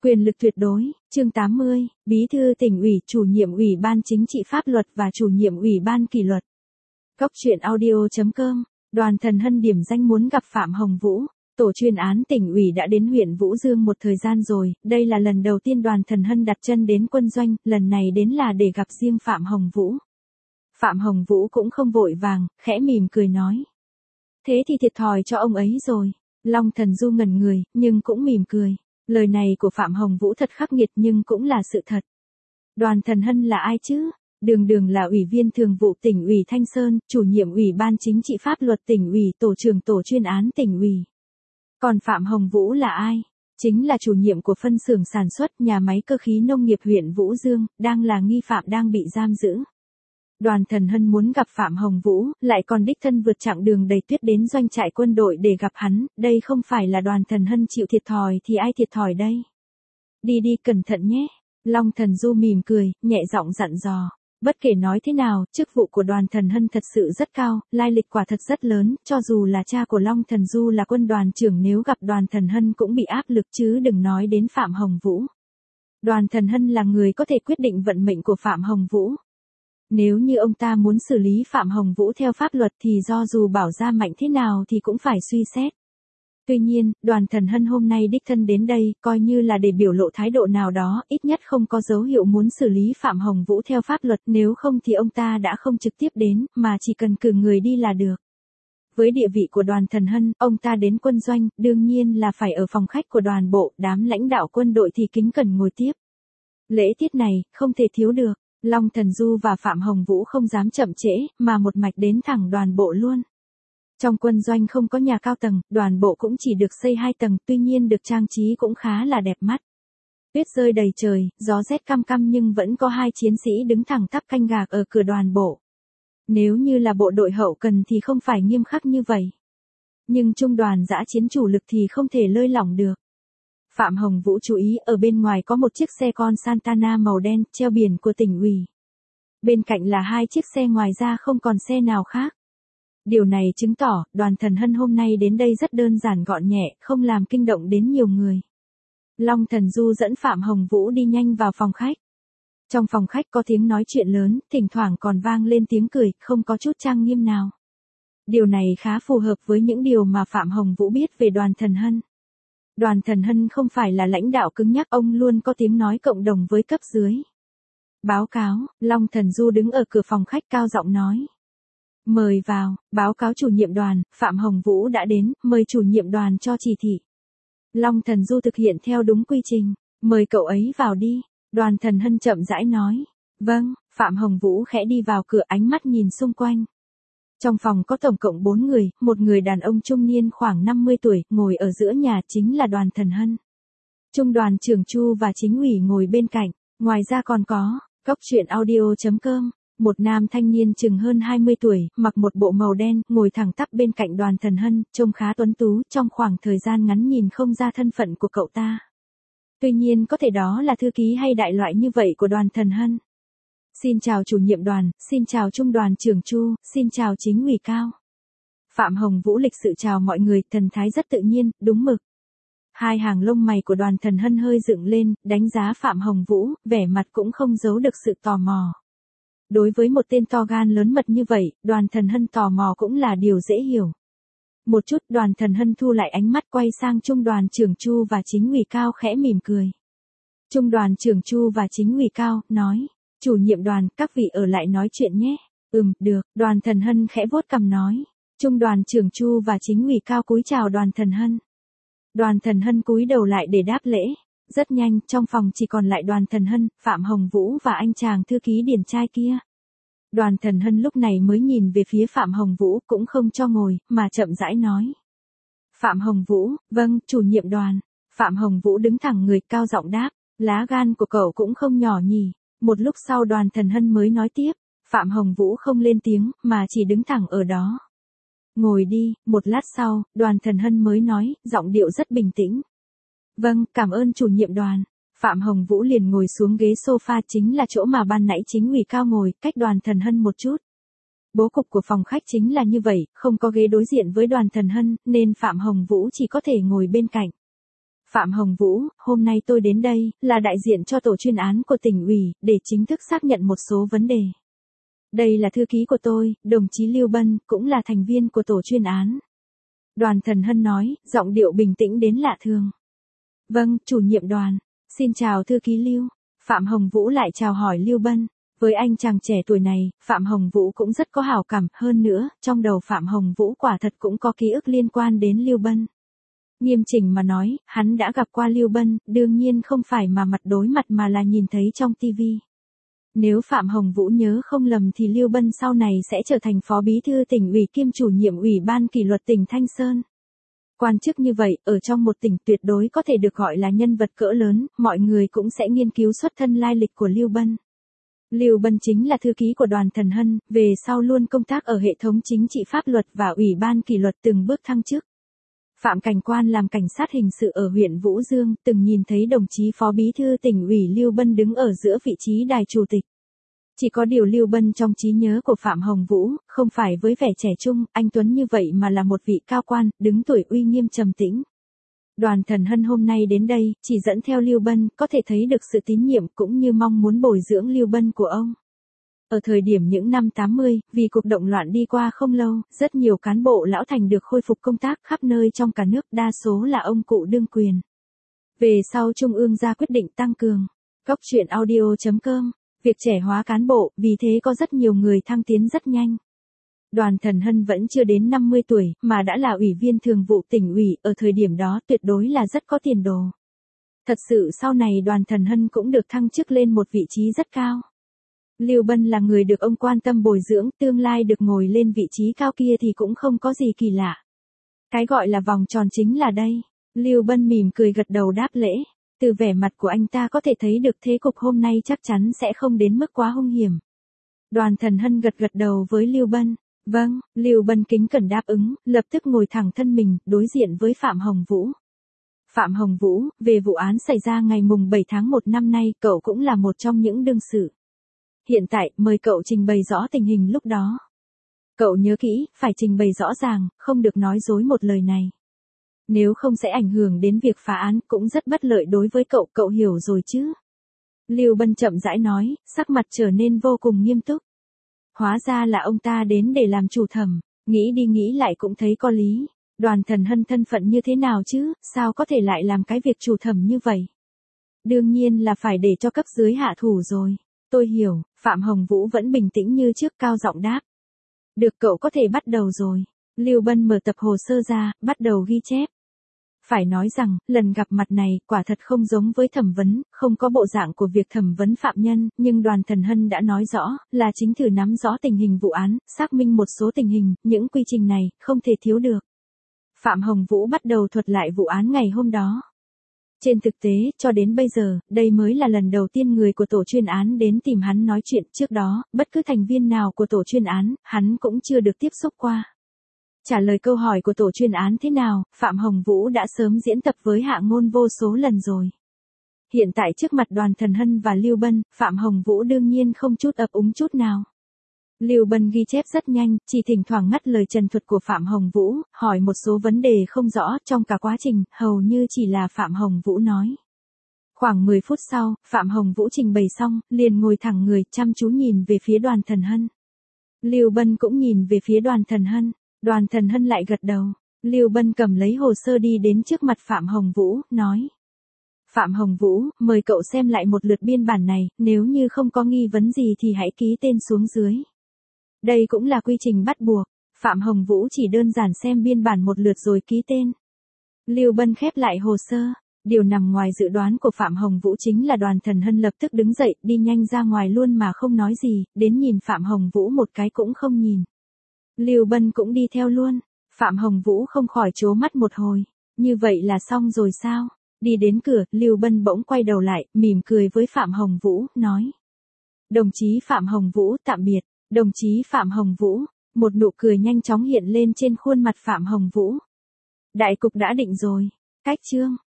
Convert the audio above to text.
Quyền lực tuyệt đối, chương 80, Bí thư tỉnh ủy, chủ nhiệm Ủy ban Chính trị Pháp luật và chủ nhiệm Ủy ban Kỷ luật. Cốc truyện audio.com, Đoàn Thần Hân điểm danh muốn gặp Phạm Hồng Vũ. Tổ chuyên án tỉnh ủy đã đến huyện Vũ Dương một thời gian rồi, đây là lần đầu tiên Đoàn Thần Hân đặt chân đến quân doanh, lần này đến là để gặp riêng Phạm Hồng Vũ. Phạm Hồng Vũ cũng không vội vàng, khẽ mỉm cười nói. Thế thì thiệt thòi cho ông ấy rồi. Long Thần Du ngẩn người, nhưng cũng mỉm cười. Lời này của Phạm Hồng Vũ thật khắc nghiệt nhưng cũng là sự thật. Đoàn Thần Hân là ai chứ? Đường là Ủy viên Thường vụ tỉnh ủy Thanh Sơn, chủ nhiệm Ủy ban Chính trị Pháp luật tỉnh ủy, tổ trưởng tổ chuyên án tỉnh ủy. Còn Phạm Hồng Vũ là ai? Chính là chủ nhiệm của phân xưởng sản xuất nhà máy cơ khí nông nghiệp huyện Vũ Dương, đang là nghi phạm đang bị giam giữ. Đoàn Thần Hân muốn gặp Phạm Hồng Vũ, lại còn đích thân vượt chặng đường đầy tuyết đến doanh trại quân đội để gặp hắn, đây không phải là Đoàn Thần Hân chịu thiệt thòi thì ai thiệt thòi đây? Đi cẩn thận nhé. Long Thần Du mỉm cười, nhẹ giọng dặn dò. Bất kể nói thế nào, chức vụ của Đoàn Thần Hân thật sự rất cao, lai lịch quả thật rất lớn, cho dù là cha của Long Thần Du là quân đoàn trưởng nếu gặp Đoàn Thần Hân cũng bị áp lực chứ đừng nói đến Phạm Hồng Vũ. Đoàn Thần Hân là người có thể quyết định vận mệnh của Phạm Hồng Vũ. Nếu như ông ta muốn xử lý Phạm Hồng Vũ theo pháp luật thì do dù bảo ra mạnh thế nào thì cũng phải suy xét. Tuy nhiên, Đoàn Thần Hân hôm nay đích thân đến đây, coi như là để biểu lộ thái độ nào đó, ít nhất không có dấu hiệu muốn xử lý Phạm Hồng Vũ theo pháp luật, nếu không thì ông ta đã không trực tiếp đến, mà chỉ cần cử người đi là được. Với địa vị của Đoàn Thần Hân, ông ta đến quân doanh, đương nhiên là phải ở phòng khách của đoàn bộ, đám lãnh đạo quân đội thì kính cẩn ngồi tiếp. Lễ tiết này, không thể thiếu được. Long Thần Du và Phạm Hồng Vũ không dám chậm trễ, mà một mạch đến thẳng đoàn bộ luôn. Trong quân doanh không có nhà cao tầng, đoàn bộ cũng chỉ được xây 2 tầng, tuy nhiên được trang trí cũng khá là đẹp mắt. Tuyết rơi đầy trời, gió rét căm căm nhưng vẫn có 2 chiến sĩ đứng thẳng tắp canh gạc ở cửa đoàn bộ. Nếu như là bộ đội hậu cần thì không phải nghiêm khắc như vậy. Nhưng trung đoàn dã chiến chủ lực thì không thể lơi lỏng được. Phạm Hồng Vũ chú ý ở bên ngoài có một chiếc xe con Santana màu đen treo biển của tỉnh ủy. Bên cạnh là 2 chiếc xe ngoài ra không còn xe nào khác. Điều này chứng tỏ Đoàn Thần Hân hôm nay đến đây rất đơn giản gọn nhẹ, không làm kinh động đến nhiều người. Long Thần Du dẫn Phạm Hồng Vũ đi nhanh vào phòng khách. Trong phòng khách có tiếng nói chuyện lớn, thỉnh thoảng còn vang lên tiếng cười, không có chút trang nghiêm nào. Điều này khá phù hợp với những điều mà Phạm Hồng Vũ biết về Đoàn Thần Hân. Đoàn Thần Hân không phải là lãnh đạo cứng nhắc, ông luôn có tiếng nói cộng đồng với cấp dưới. Báo cáo, Long Thần Du đứng ở cửa phòng khách cao giọng nói. Mời vào, báo cáo chủ nhiệm đoàn, Phạm Hồng Vũ đã đến, mời chủ nhiệm đoàn cho chỉ thị. Long Thần Du thực hiện theo đúng quy trình, mời cậu ấy vào đi. Đoàn Thần Hân chậm rãi nói. Vâng, Phạm Hồng Vũ khẽ đi vào cửa, ánh mắt nhìn xung quanh. Trong phòng có tổng cộng 4 người, một người đàn ông trung niên khoảng 50 tuổi, ngồi ở giữa nhà chính là Đoàn Thần Hân. Trung đoàn trưởng Chu và chính ủy ngồi bên cạnh, ngoài ra còn có, Cốc truyện audio.com, một nam thanh niên chừng hơn 20 tuổi, mặc một bộ màu đen, ngồi thẳng tắp bên cạnh Đoàn Thần Hân, trông khá tuấn tú, trong khoảng thời gian ngắn nhìn không ra thân phận của cậu ta. Tuy nhiên có thể đó là thư ký hay đại loại như vậy của Đoàn Thần Hân. Xin chào chủ nhiệm đoàn, xin chào trung đoàn trưởng Chu, xin chào chính ủy cao. Phạm Hồng Vũ lịch sự chào mọi người, thần thái rất tự nhiên, đúng mực. 2 hàng lông mày của Đoàn Thần Hân hơi dựng lên, đánh giá Phạm Hồng Vũ, vẻ mặt cũng không giấu được sự tò mò. Đối với một tên to gan lớn mật như vậy, Đoàn Thần Hân tò mò cũng là điều dễ hiểu. Một chút Đoàn Thần Hân thu lại ánh mắt quay sang trung đoàn trưởng Chu và chính ủy cao khẽ mỉm cười. Trung đoàn trưởng Chu và chính ủy cao, nói. Chủ nhiệm đoàn, các vị ở lại nói chuyện nhé. Được, Đoàn Thần Hân khẽ vuốt cằm nói. Trung đoàn trưởng Chu và chính ủy cao cúi chào Đoàn Thần Hân. Đoàn Thần Hân cúi đầu lại để đáp lễ. Rất nhanh, trong phòng chỉ còn lại Đoàn Thần Hân, Phạm Hồng Vũ và anh chàng thư ký điển trai kia. Đoàn Thần Hân lúc này mới nhìn về phía Phạm Hồng Vũ, cũng không cho ngồi, mà chậm rãi nói. Phạm Hồng Vũ, vâng, chủ nhiệm đoàn. Phạm Hồng Vũ đứng thẳng người, cao giọng đáp. Lá gan của cậu cũng không nhỏ nhỉ. Một lúc sau Đoàn Thần Hân mới nói tiếp, Phạm Hồng Vũ không lên tiếng, mà chỉ đứng thẳng ở đó. Ngồi đi, một lát sau, Đoàn Thần Hân mới nói, giọng điệu rất bình tĩnh. Vâng, cảm ơn chủ nhiệm đoàn. Phạm Hồng Vũ liền ngồi xuống ghế sofa chính là chỗ mà ban nãy chính ủy cao ngồi, cách Đoàn Thần Hân một chút. Bố cục của phòng khách chính là như vậy, không có ghế đối diện với Đoàn Thần Hân, nên Phạm Hồng Vũ chỉ có thể ngồi bên cạnh. Phạm Hồng Vũ, hôm nay tôi đến đây, là đại diện cho tổ chuyên án của tỉnh ủy, để chính thức xác nhận một số vấn đề. Đây là thư ký của tôi, đồng chí Lưu Bân, cũng là thành viên của tổ chuyên án. Đoàn Thần Hân nói, giọng điệu bình tĩnh đến lạ thường. Vâng, chủ nhiệm đoàn. Xin chào thư ký Lưu. Phạm Hồng Vũ lại chào hỏi Lưu Bân. Với anh chàng trẻ tuổi này, Phạm Hồng Vũ cũng rất có hảo cảm, hơn nữa, trong đầu Phạm Hồng Vũ quả thật cũng có ký ức liên quan đến Lưu Bân. Nghiêm chỉnh mà nói, hắn đã gặp qua Lưu Bân, đương nhiên không phải mà mặt đối mặt mà là nhìn thấy trong TV. Nếu Phạm Hồng Vũ nhớ không lầm thì Lưu Bân sau này sẽ trở thành phó bí thư tỉnh ủy kiêm chủ nhiệm ủy ban kỷ luật tỉnh Thanh Sơn. Quan chức như vậy, ở trong một tỉnh tuyệt đối có thể được gọi là nhân vật cỡ lớn, mọi người cũng sẽ nghiên cứu xuất thân lai lịch của Lưu Bân. Lưu Bân chính là thư ký của Đoàn Thần Hân, về sau luôn công tác ở hệ thống chính trị pháp luật và ủy ban kỷ luật từng bước thăng chức. Phạm Cảnh Quan làm cảnh sát hình sự ở huyện Vũ Dương, từng nhìn thấy đồng chí phó bí thư tỉnh ủy Lưu Bân đứng ở giữa vị trí đài chủ tịch. Chỉ có điều Lưu Bân trong trí nhớ của Phạm Hồng Vũ, không phải với vẻ trẻ trung, anh tuấn như vậy mà là một vị cao quan, đứng tuổi uy nghiêm trầm tĩnh. Đoàn Thần Hân hôm nay đến đây, chỉ dẫn theo Lưu Bân, có thể thấy được sự tín nhiệm cũng như mong muốn bồi dưỡng Lưu Bân của ông. Ở thời điểm những năm 80, vì cuộc động loạn đi qua không lâu, rất nhiều cán bộ lão thành được khôi phục công tác khắp nơi trong cả nước, đa số là ông cụ đương quyền. Về sau Trung ương ra quyết định tăng cường. Góc truyện audio.com, việc trẻ hóa cán bộ, vì thế có rất nhiều người thăng tiến rất nhanh. Đoàn Thần Hân vẫn chưa đến 50 tuổi, mà đã là ủy viên thường vụ tỉnh ủy, ở thời điểm đó tuyệt đối là rất có tiền đồ. Thật sự sau này Đoàn Thần Hân cũng được thăng chức lên một vị trí rất cao. Lưu Bân là người được ông quan tâm bồi dưỡng, tương lai được ngồi lên vị trí cao kia thì cũng không có gì kỳ lạ. Cái gọi là vòng tròn chính là đây. Lưu Bân mỉm cười gật đầu đáp lễ. Từ vẻ mặt của anh ta có thể thấy được thế cục hôm nay chắc chắn sẽ không đến mức quá hung hiểm. Đoàn Thần Hân gật đầu với Lưu Bân. Vâng, Lưu Bân kính cẩn đáp ứng, lập tức ngồi thẳng thân mình, đối diện với Phạm Hồng Vũ. Phạm Hồng Vũ, về vụ án xảy ra ngày mùng 7 tháng 1 năm nay, cậu cũng là một trong những đương sự. Hiện tại, mời cậu trình bày rõ tình hình lúc đó. Cậu nhớ kỹ, phải trình bày rõ ràng, không được nói dối một lời này. Nếu không sẽ ảnh hưởng đến việc phá án, cũng rất bất lợi đối với cậu, cậu hiểu rồi chứ. Lưu Bân chậm rãi nói, sắc mặt trở nên vô cùng nghiêm túc. Hóa ra là ông ta đến để làm chủ thẩm, nghĩ đi nghĩ lại cũng thấy có lý. Đoàn Thần Hân thân phận như thế nào chứ, sao có thể lại làm cái việc chủ thẩm như vậy? Đương nhiên là phải để cho cấp dưới hạ thủ rồi. Tôi hiểu, Phạm Hồng Vũ vẫn bình tĩnh như trước, cao giọng đáp. Được, cậu có thể bắt đầu rồi. Lưu Bân mở tập hồ sơ ra, bắt đầu ghi chép. Phải nói rằng, lần gặp mặt này, quả thật không giống với thẩm vấn, không có bộ dạng của việc thẩm vấn phạm nhân, nhưng Đoàn Thần Hân đã nói rõ, là chính thử nắm rõ tình hình vụ án, xác minh một số tình hình, những quy trình này, không thể thiếu được. Phạm Hồng Vũ bắt đầu thuật lại vụ án ngày hôm đó. Trên thực tế, cho đến bây giờ, đây mới là lần đầu tiên người của tổ chuyên án đến tìm hắn nói chuyện, trước đó, bất cứ thành viên nào của tổ chuyên án, hắn cũng chưa được tiếp xúc qua. Trả lời câu hỏi của tổ chuyên án thế nào, Phạm Hồng Vũ đã sớm diễn tập với Hạ Ngôn vô số lần rồi. Hiện tại trước mặt Đoàn Thần Hân và Lưu Bân, Phạm Hồng Vũ đương nhiên không chút ấp úng chút nào. Lưu Bân ghi chép rất nhanh, chỉ thỉnh thoảng ngắt lời trần thuật của Phạm Hồng Vũ, hỏi một số vấn đề không rõ, trong cả quá trình, hầu như chỉ là Phạm Hồng Vũ nói. Khoảng 10 phút sau, Phạm Hồng Vũ trình bày xong, liền ngồi thẳng người, chăm chú nhìn về phía Đoàn Thần Hân. Lưu Bân cũng nhìn về phía Đoàn Thần Hân. Đoàn Thần Hân lại gật đầu. Lưu Bân cầm lấy hồ sơ đi đến trước mặt Phạm Hồng Vũ, nói. Phạm Hồng Vũ, mời cậu xem lại một lượt biên bản này, nếu như không có nghi vấn gì thì hãy ký tên xuống dưới. Đây cũng là quy trình bắt buộc. Phạm Hồng Vũ chỉ đơn giản xem biên bản một lượt rồi ký tên. Lưu Bân khép lại hồ sơ. Điều nằm ngoài dự đoán của Phạm Hồng Vũ chính là Đoàn Thần Hân lập tức đứng dậy, đi nhanh ra ngoài luôn mà không nói gì, đến nhìn Phạm Hồng Vũ một cái cũng không nhìn. Lưu Bân cũng đi theo luôn. Phạm Hồng Vũ không khỏi trố mắt một hồi. Như vậy là xong rồi sao? Đi đến cửa, Lưu Bân bỗng quay đầu lại, mỉm cười với Phạm Hồng Vũ, nói. Đồng chí Phạm Hồng Vũ, tạm biệt. Đồng chí Phạm Hồng Vũ. Một nụ cười nhanh chóng hiện lên trên khuôn mặt Phạm Hồng Vũ. Đại cục đã định rồi. Cách chương.